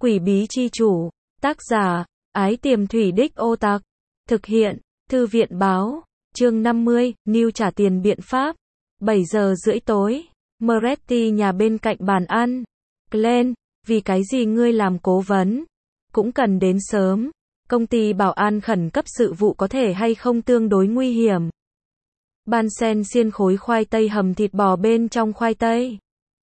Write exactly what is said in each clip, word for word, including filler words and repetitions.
Quỷ bí chi chủ, tác giả, Ái Tiềm Thủy Đích Ô Tặc, thực hiện, Thư viện báo, chương năm mươi, New trả tiền biện pháp, bảy giờ rưỡi tối, Moretti nhà bên cạnh bàn ăn, Glenn, vì cái gì ngươi làm cố vấn, cũng cần đến sớm, công ty bảo an khẩn cấp sự vụ có thể hay không tương đối nguy hiểm. Bansen xiên khối khoai tây hầm thịt bò bên trong khoai tây.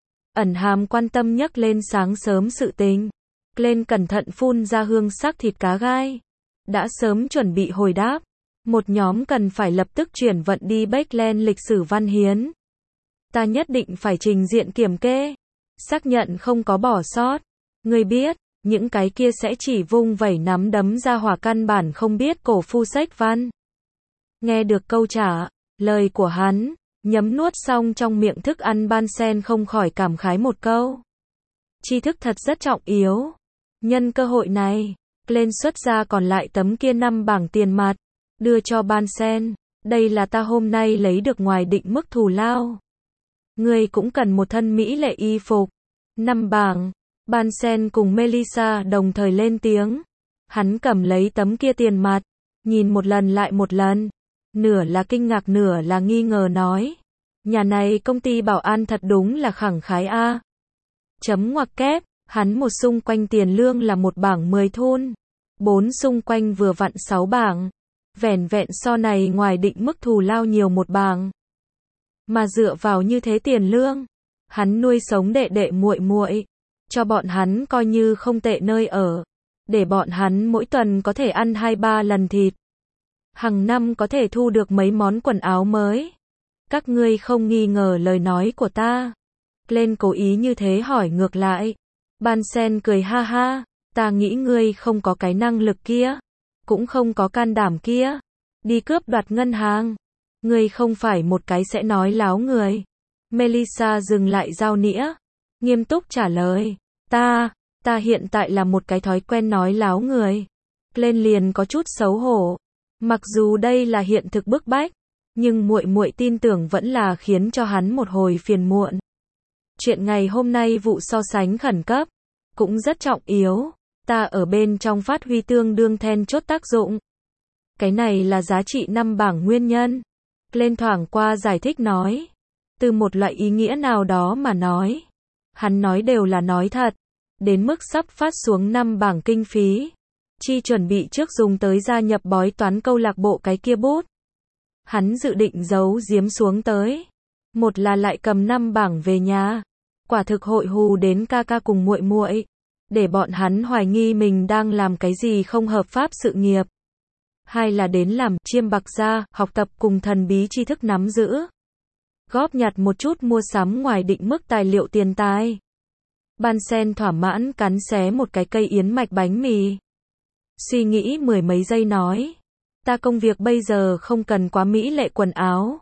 Ẩn hàm quan tâm nhắc lên sáng sớm sự tình. Glenn cẩn thận phun ra hương sắc thịt cá gai. Đã sớm chuẩn bị hồi đáp. Một nhóm cần phải lập tức chuyển vận đi Backland lịch sử văn hiến. Ta nhất định phải trình diện kiểm kê. Xác nhận không có bỏ sót. Ngươi biết, những cái kia sẽ chỉ vung vẩy nắm đấm ra hỏa căn bản không biết cổ phu sách văn. Nghe được câu trả lời của hắn, nhấm nuốt xong trong miệng thức ăn Bansen không khỏi cảm khái một câu. Tri thức thật rất trọng yếu. Nhân cơ hội này, Glenn xuất ra còn lại tấm kia năm bảng tiền mặt, đưa cho Bansen. Đây là ta hôm nay lấy được ngoài định mức thù lao. Ngươi cũng cần một thân mỹ lệ y phục. Năm bảng. Bansen cùng Melissa đồng thời lên tiếng. Hắn cầm lấy tấm kia tiền mặt, nhìn một lần lại một lần. Nửa là kinh ngạc nửa là nghi ngờ nói. Nhà này công ty bảo an thật đúng là khẳng khái a. Chấm ngoặc kép, hắn một xung quanh tiền lương là một bảng mười thun. Bốn xung quanh vừa vặn sáu bảng. Vẻn vẹn so này ngoài định mức thù lao nhiều một bảng. Mà dựa vào như thế tiền lương, hắn nuôi sống đệ đệ muội muội, cho bọn hắn coi như không tệ nơi ở. Để bọn hắn mỗi tuần có thể ăn hai ba lần thịt. Hằng năm có thể thu được mấy món quần áo mới. Các ngươi không nghi ngờ lời nói của ta. Glenn cố ý như thế hỏi ngược lại. Bansen cười ha ha. Ta nghĩ ngươi không có cái năng lực kia. Cũng không có can đảm kia. Đi cướp đoạt ngân hàng. Ngươi không phải một cái sẽ nói láo người. Melissa dừng lại dao nĩa. Nghiêm túc trả lời. Ta, ta hiện tại là một cái thói quen nói láo người. Glenn liền có chút xấu hổ. Mặc dù đây là hiện thực bức bách, nhưng muội muội tin tưởng vẫn là khiến cho hắn một hồi phiền muộn. Chuyện ngày hôm nay vụ so sánh khẩn cấp, cũng rất trọng yếu, ta ở bên trong phát huy tương đương then chốt tác dụng. Cái này là giá trị năm bảng nguyên nhân. Glenn thoảng qua giải thích nói, từ một loại ý nghĩa nào đó mà nói, hắn nói đều là nói thật, đến mức sắp phát xuống năm bảng kinh phí. Chi chuẩn bị trước dùng tới gia nhập bói toán câu lạc bộ cái kia bút. Hắn dự định giấu giếm xuống tới. Một là lại cầm năm bảng về nhà. Quả thực hội hù đến ca ca cùng muội muội, để bọn hắn hoài nghi mình đang làm cái gì không hợp pháp sự nghiệp. Hai là đến làm chiêm bạc gia, học tập cùng thần bí tri thức nắm giữ. Góp nhặt một chút mua sắm ngoài định mức tài liệu tiền tài. Bansen thỏa mãn cắn xé một cái cây yến mạch bánh mì. Suy nghĩ mười mấy giây nói. Ta công việc bây giờ không cần quá mỹ lệ quần áo.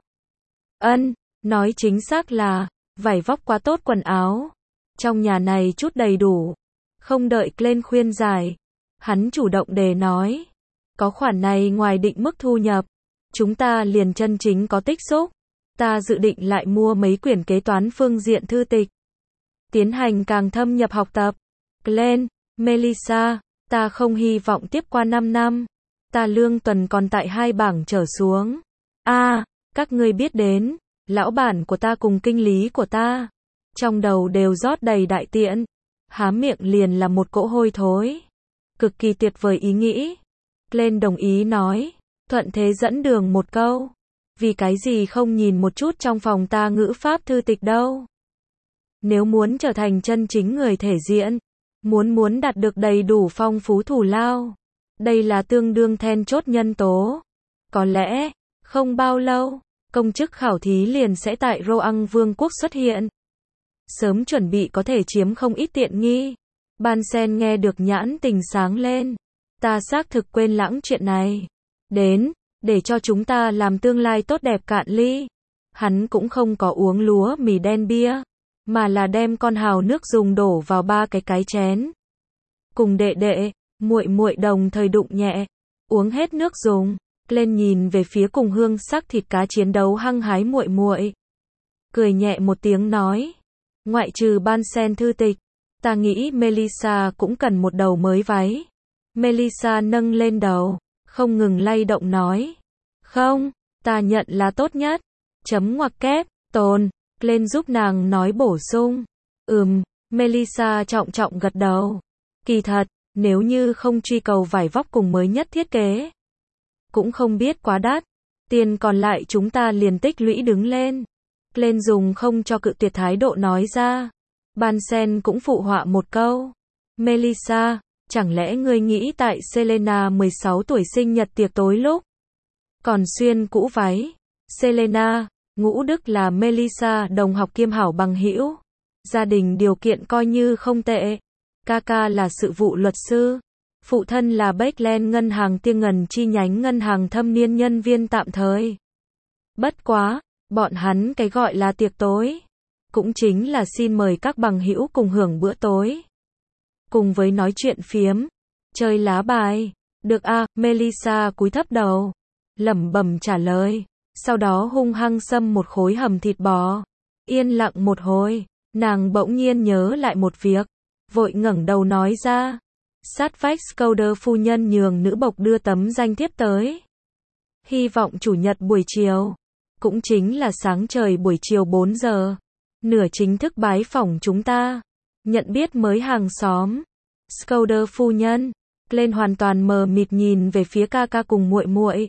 Ân, nói chính xác là, vải vóc quá tốt quần áo. Trong nhà này chút đầy đủ. Không đợi Glenn khuyên giải. Hắn chủ động đề nói. Có khoản này ngoài định mức thu nhập. Chúng ta liền chân chính có tích xúc. Ta dự định lại mua mấy quyển kế toán phương diện thư tịch. Tiến hành càng thâm nhập học tập. Glenn, Melissa. Ta không hy vọng tiếp qua năm năm. Ta lương tuần còn tại hai bảng trở xuống. A, à, các ngươi biết đến, lão bản của ta cùng kinh lý của ta, trong đầu đều rót đầy đại tiện. Há miệng liền là một cỗ hôi thối. Cực kỳ tuyệt vời ý nghĩ. Glenn đồng ý nói, thuận thế dẫn đường một câu. Vì cái gì không nhìn một chút trong phòng ta ngữ pháp thư tịch đâu. Nếu muốn trở thành chân chính người thể diện, Muốn muốn đạt được đầy đủ phong phú thù lao. Đây là tương đương then chốt nhân tố. Có lẽ, không bao lâu, công chức khảo thí liền sẽ tại Roang Vương quốc xuất hiện. Sớm chuẩn bị có thể chiếm không ít tiện nghi. Bansen nghe được nhãn tình sáng lên. Ta xác thực quên lãng chuyện này. Đến, để cho chúng ta làm tương lai tốt đẹp cạn ly. Hắn cũng không có uống lúa mì đen bia, mà là đem con hào nước dùng đổ vào ba cái cái chén. Cùng đệ đệ, muội muội đồng thời đụng nhẹ, uống hết nước dùng. Glenn nhìn về phía cùng hương sắc thịt cá chiến đấu hăng hái muội muội, cười nhẹ một tiếng nói, ngoại trừ Bansen thư tịch, Ta nghĩ Melissa cũng cần một đầu mới váy. Melissa nâng lên đầu, không ngừng lay động nói. Không, ta nhận là tốt nhất. Chấm ngoặc kép, tồn, lên giúp nàng nói bổ sung. Ừm, Melissa trọng trọng gật đầu. Kỳ thật, nếu như không truy cầu vải vóc cùng mới nhất thiết kế, cũng không biết quá đắt. Tiền còn lại chúng ta liền tích lũy đứng lên. Lên dùng không cho cự tuyệt thái độ nói ra. Bansen cũng phụ họa một câu. Melissa, chẳng lẽ ngươi nghĩ tại Selena mười sáu tuổi sinh nhật tiệc tối lúc còn xuyên cũ váy? Selena, Ngũ Đức là Melissa đồng học kiêm hảo bằng hữu. Gia đình điều kiện coi như không tệ. Kaka là sự vụ luật sư. Phụ thân là Backland ngân hàng Tiên Ngân chi nhánh ngân hàng thâm niên nhân viên tạm thời. Bất quá, bọn hắn cái gọi là tiệc tối, cũng chính là xin mời các bằng hữu cùng hưởng bữa tối. Cùng với nói chuyện phiếm, chơi lá bài. Được a, à, Melissa cúi thấp đầu, lẩm bẩm trả lời, sau đó hung hăng xâm một khối hầm thịt bò. Yên lặng một hồi, nàng bỗng nhiên nhớ lại một việc, vội ngẩng đầu nói ra. Sát vách Scouder phu nhân nhường nữ bộc đưa tấm danh thiếp tới. Hy vọng chủ nhật buổi chiều, cũng chính là sáng trời buổi chiều bốn giờ, nửa chính thức bái phỏng chúng ta. Nhận biết mới hàng xóm. Scouder phu nhân, lên hoàn toàn mờ mịt nhìn về phía ca ca cùng muội muội.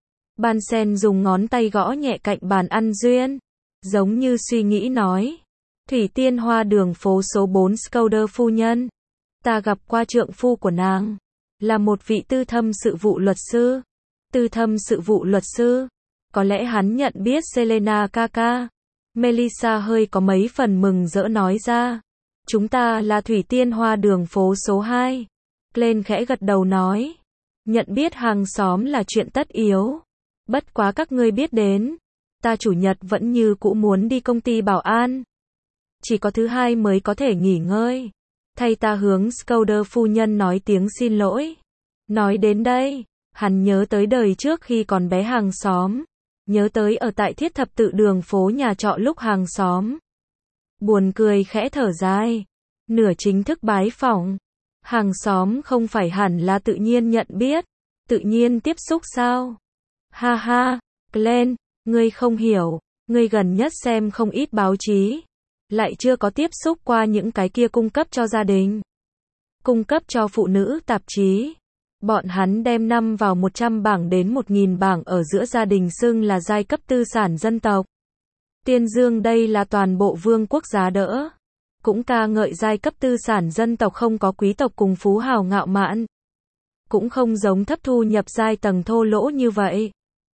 Bansen dùng ngón tay gõ nhẹ cạnh bàn ăn duyên, giống như suy nghĩ nói. Thủy Tiên Hoa đường phố số bốn Scouder phu nhân. Ta gặp qua trượng phu của nàng, là một vị tư thâm sự vụ luật sư. Tư thâm sự vụ luật sư, có lẽ hắn nhận biết Selena Kaka. Melissa hơi có mấy phần mừng rỡ nói ra. Chúng ta là Thủy Tiên Hoa đường phố số hai. Glenn khẽ gật đầu nói. Nhận biết hàng xóm là chuyện tất yếu. Bất quá các ngươi biết đến, ta chủ nhật vẫn như cũ muốn đi công ty bảo an. Chỉ có thứ hai mới có thể nghỉ ngơi. Thay ta hướng Scouder phu nhân nói tiếng xin lỗi. Nói đến đây, hắn nhớ tới đời trước khi còn bé hàng xóm. Nhớ tới ở tại thiết thập tự đường phố nhà trọ lúc hàng xóm. Buồn cười khẽ thở dài. Nửa chính thức bái phỏng. Hàng xóm không phải hẳn là tự nhiên nhận biết, tự nhiên tiếp xúc sao? Ha ha, Glenn, ngươi không hiểu, ngươi gần nhất xem không ít báo chí, lại chưa có tiếp xúc qua những cái kia cung cấp cho gia đình, cung cấp cho phụ nữ tạp chí. Bọn hắn đem năm vào một trăm bảng đến một nghìn bảng ở giữa gia đình xưng là giai cấp tư sản dân tộc. Tiên dương đây là toàn bộ vương quốc giá đỡ. Cũng ca ngợi giai cấp tư sản dân tộc không có quý tộc cùng phú hào ngạo mạn. Cũng không giống thấp thu nhập giai tầng thô lỗ như vậy.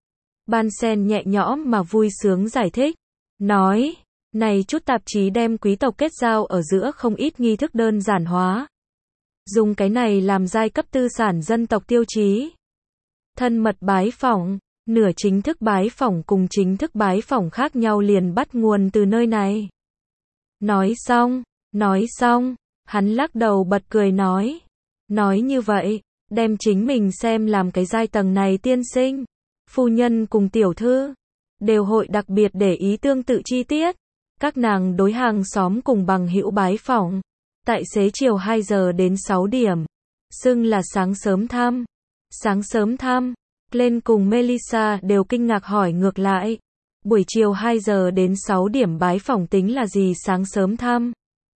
Bansen nhẹ nhõm mà vui sướng giải thích. Nói, này chút tạp chí đem quý tộc kết giao ở giữa không ít nghi thức đơn giản hóa. Dùng cái này làm giai cấp tư sản dân tộc tiêu chí. Thân mật bái phỏng, nửa chính thức bái phỏng cùng chính thức bái phỏng khác nhau liền bắt nguồn từ nơi này. Nói xong, nói xong, hắn lắc đầu bật cười nói. Nói như vậy, đem chính mình xem làm cái giai tầng này tiên sinh, phu nhân cùng tiểu thư, đều hội đặc biệt để ý tương tự chi tiết. Các nàng đối hàng xóm cùng bằng hữu bái phỏng. Tại xế chiều hai giờ đến sáu điểm. Xưng là sáng sớm thăm. Sáng sớm thăm. Glenn cùng Melissa đều kinh ngạc hỏi ngược lại. Buổi chiều hai giờ đến sáu điểm bái phỏng tính là gì sáng sớm thăm?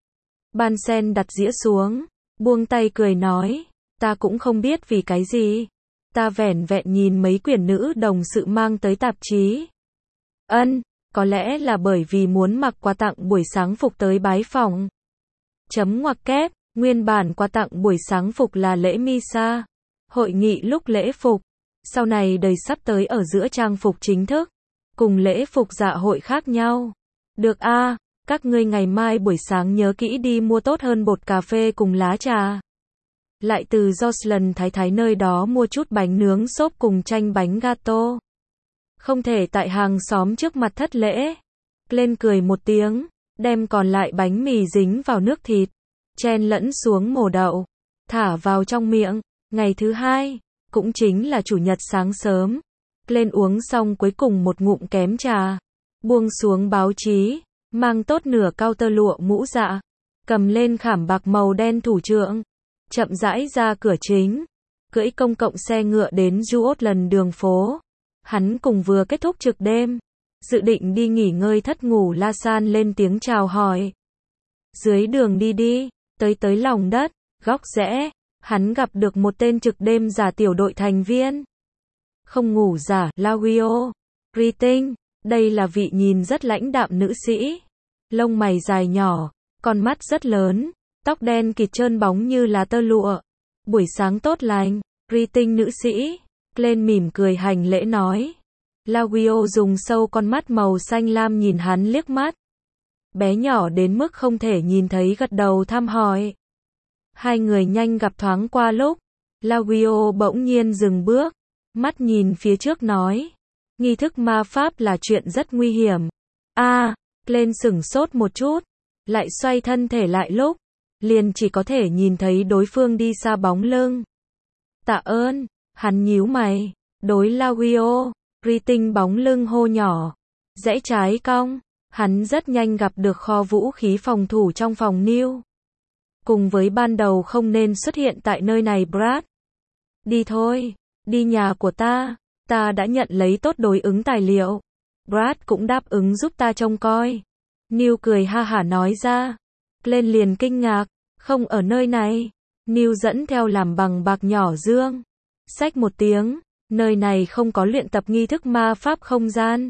Bansen đặt dĩa xuống, buông tay cười nói, ta cũng không biết vì cái gì. Ta vẻn vẹn nhìn mấy quyển nữ đồng sự mang tới tạp chí. Ân, có lẽ là bởi vì muốn mặc quà tặng buổi sáng phục tới bái phỏng. Chấm ngoặc kép, nguyên bản quà tặng buổi sáng phục là lễ Misa. Hội nghị lúc lễ phục. Sau này đời sắp tới ở giữa trang phục chính thức. Cùng lễ phục dạ hội khác nhau. Được a, à, các ngươi ngày mai buổi sáng nhớ kỹ đi mua tốt hơn bột cà phê cùng lá trà. Lại từ Jocelyn thái thái nơi đó mua chút bánh nướng xốp cùng chanh bánh gato. Không thể tại hàng xóm trước mặt thất lễ. Lên cười một tiếng, đem còn lại bánh mì dính vào nước thịt, chen lẫn xuống mổ đậu, thả vào trong miệng. Ngày thứ hai, cũng chính là chủ nhật sáng sớm. Lên uống xong cuối cùng một ngụm kém trà, buông xuống báo chí, mang tốt nửa cao tơ lụa mũ dạ, cầm lên khảm bạc màu đen thủ trượng, chậm rãi ra cửa chính, cưỡi công cộng xe ngựa đến Juot đường phố. Hắn cùng vừa kết thúc trực đêm, dự định đi nghỉ ngơi thất ngủ. La San lên tiếng chào hỏi. Dưới đường đi đi, tới tới lòng đất, góc rẽ, hắn gặp được một tên trực đêm giả tiểu đội thành viên. Không ngủ giả, Laurio, Riting, đây là vị nhìn rất lãnh đạm nữ sĩ. Lông mày dài nhỏ, con mắt rất lớn, tóc đen kịt trơn bóng như là tơ lụa. Buổi sáng tốt lành, Riting nữ sĩ. Glenn mỉm cười hành lễ nói. Laurio dùng sâu con mắt màu xanh lam nhìn hắn liếc mắt. Bé nhỏ đến mức không thể nhìn thấy gật đầu thăm hỏi. Hai người nhanh gặp thoáng qua lúc. Laurio bỗng nhiên dừng bước, mắt nhìn phía trước nói. Nghi thức ma pháp là chuyện rất nguy hiểm. A, à, Glenn sửng sốt một chút, lại xoay thân thể lại lúc, liền chỉ có thể nhìn thấy đối phương đi xa bóng lưng. Tạ ơn, hắn nhíu mày, đối Laurio, Riting bóng lưng hô nhỏ. Rẽ trái cong, hắn rất nhanh gặp được kho vũ khí phòng thủ trong phòng New. Cùng với ban đầu không nên xuất hiện tại nơi này Brad. Đi thôi, đi nhà của ta, ta đã nhận lấy tốt đối ứng tài liệu. Brad cũng đáp ứng giúp ta trông coi. New cười ha hả nói ra. Glenn liền kinh ngạc, không ở nơi này. New dẫn theo làm bằng bạc nhỏ dương. Xách một tiếng, nơi này không có luyện tập nghi thức ma pháp không gian.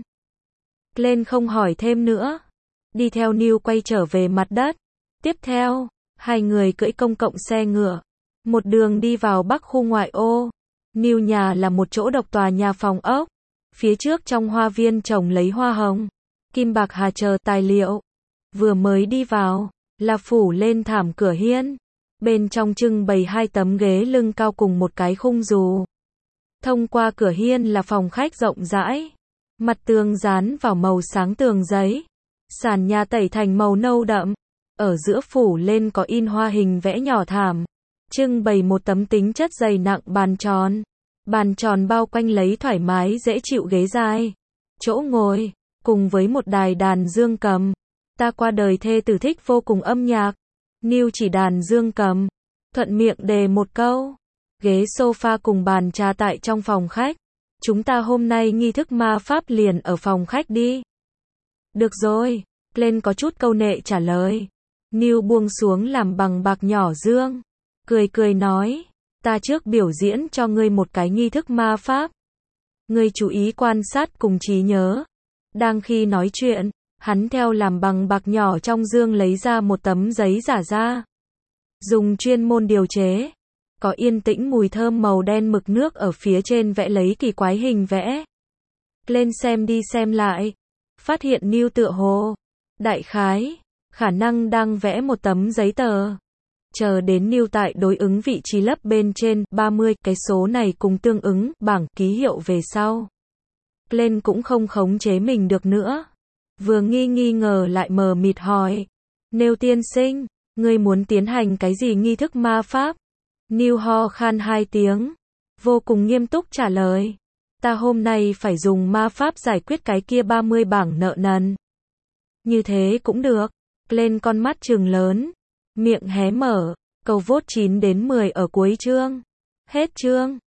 Glenn không hỏi thêm nữa. Đi theo New quay trở về mặt đất. Tiếp theo, hai người cưỡi công cộng xe ngựa. Một đường đi vào bắc khu ngoại ô. New nhà là một chỗ độc tòa nhà phòng ốc. Phía trước trong hoa viên trồng lấy hoa hồng, kim bạc hà chờ tài liệu. Vừa mới đi vào, là phủ lên thảm cửa hiên. Bên trong trưng bày hai tấm ghế lưng cao cùng một cái khung dù. Thông qua cửa hiên là phòng khách rộng rãi. Mặt tường dán vào màu sáng tường giấy. Sàn nhà tẩy thành màu nâu đậm. Ở giữa phủ lên có in hoa hình vẽ nhỏ thảm. Trưng bày một tấm tính chất dày nặng bàn tròn. Bàn tròn bao quanh lấy thoải mái dễ chịu ghế dài. Chỗ ngồi, cùng với một đài đàn dương cầm. Ta qua đời thê tử thích vô cùng âm nhạc. New chỉ đàn dương cầm. Thuận miệng đề một câu. Ghế sofa cùng bàn trà tại trong phòng khách. Chúng ta hôm nay nghi thức ma pháp liền ở phòng khách đi. Được rồi, Glenn có chút câu nệ trả lời. New buông xuống làm bằng bạc nhỏ dương. Cười cười nói. Ta trước biểu diễn cho ngươi một cái nghi thức ma pháp. Ngươi chú ý quan sát cùng trí nhớ. Đang khi nói chuyện, hắn theo làm bằng bạc nhỏ trong dương lấy ra một tấm giấy giả ra. Dùng chuyên môn điều chế. Có yên tĩnh mùi thơm màu đen mực nước ở phía trên vẽ lấy kỳ quái hình vẽ. Lên xem đi xem lại. Phát hiện New tựa hồ. Đại khái, khả năng đang vẽ một tấm giấy tờ. Chờ đến New tại đối ứng vị trí lấp bên trên ba mươi, cái số này cùng tương ứng bảng ký hiệu về sau. Glenn cũng không khống chế mình được nữa. Vừa nghi nghi ngờ lại mờ mịt hỏi. Nêu tiên sinh, ngươi muốn tiến hành cái gì nghi thức ma pháp? New ho khan hai tiếng. Vô cùng nghiêm túc trả lời. Ta hôm nay phải dùng ma pháp giải quyết cái kia ba mươi bảng nợ nần. Như thế cũng được. Glenn con mắt trừng lớn. Miệng hé mở. Cầu vote chín đến mười ở cuối chương. Hết chương.